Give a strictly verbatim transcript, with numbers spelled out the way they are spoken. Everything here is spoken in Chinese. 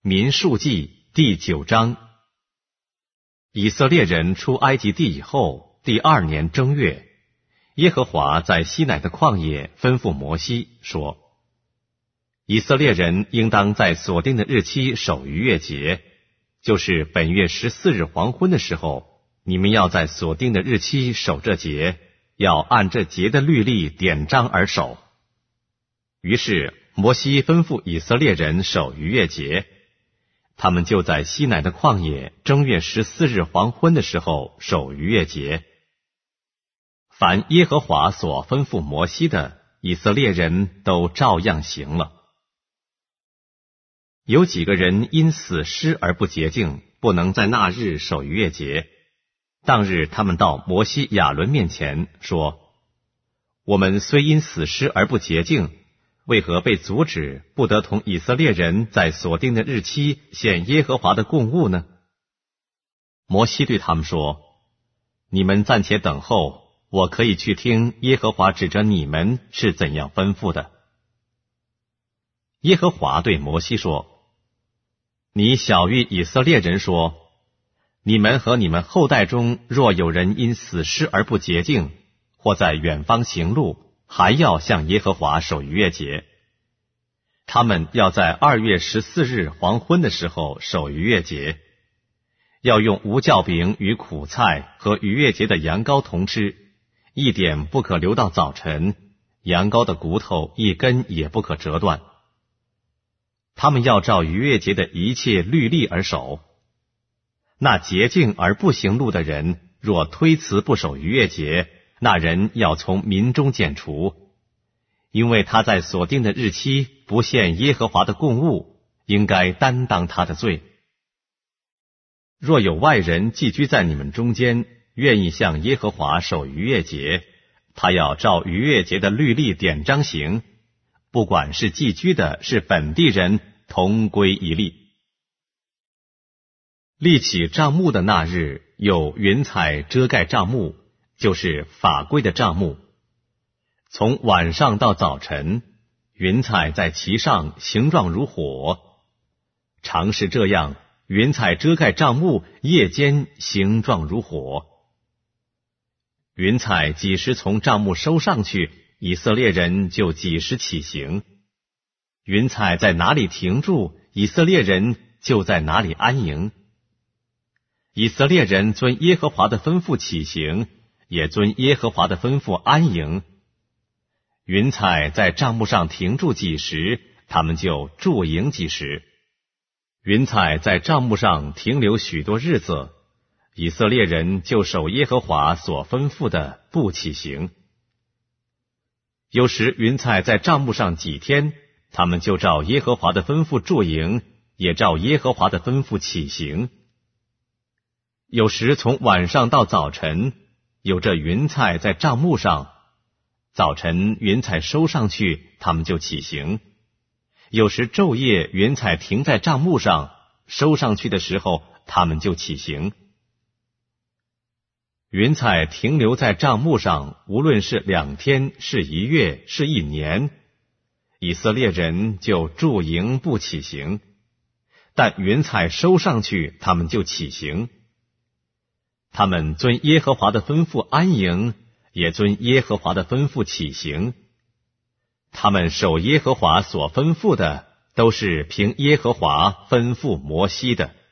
民数记第九章。以色列人出埃及地以后，第二年正月，耶和华在西乃的旷野吩咐摩西说：以色列人应当在所定的日期守逾越节，就是本月十四日黄昏的时候，你们要在所定的日期守这节，要按这节的律例典章而守。于是摩西吩咐以色列人守逾越节，他们就在西乃的旷野正月十四日黄昏的时候守逾越节。凡耶和华所吩咐摩西的，以色列人都照样行了。有几个人因死尸而不洁净，不能在那日守逾越节。当日他们到摩西亚伦面前说：我们虽因死尸而不洁净，为何被阻止不得同以色列人在所定的日期献耶和华的供物呢？摩西对他们说：你们暂且等候，我可以去听耶和华指着你们是怎样吩咐的。耶和华对摩西说：你晓谕以色列人说，你们和你们后代中若有人因死尸而不洁净，或在远方行路，还要向耶和华守逾越节。他们要在二月十四日黄昏的时候守逾越节，要用无酵饼与苦菜和逾越节的羊羔同吃，一点不可留到早晨，羊羔的骨头一根也不可折断。他们要照逾越节的一切律例而守。那洁净而不行路的人，若推辞不守逾越节，那人要从民中剪除，因为他在所定的日期不献耶和华的供物，应该担当他的罪。若有外人寄居在你们中间，愿意向耶和华守逾越节，他要照逾越节的律例典章行，不管是寄居的是本地人，同归一例。立起帐幕的那日，有云彩遮盖帐幕，就是法规的帐幕。从晚上到早晨，云彩在其上，形状如火。常是这样，云彩遮盖帐幕，夜间形状如火。云彩几时从帐幕收上去，以色列人就几时起行。云彩在哪里停住，以色列人就在哪里安营。以色列人遵耶和华的吩咐起行，也遵耶和华的吩咐安营。云彩在帐幕上停住几时，他们就驻营几时。云彩在帐幕上停留许多日子，以色列人就守耶和华所吩咐的，不起行。有时云彩在帐幕上几天，他们就照耶和华的吩咐驻营，也照耶和华的吩咐起行。有时从晚上到早晨，有这云彩在帐幕上，早晨云彩收上去，他们就起行。有时昼夜云彩停在帐幕上，收上去的时候，他们就起行。云彩停留在帐幕上，无论是两天，是一月，是一年，以色列人就驻营不起行。但云彩收上去，他们就起行。他们遵耶和华的吩咐安营，也遵耶和华的吩咐起行。他们守耶和华所吩咐的，都是凭耶和华吩咐摩西的。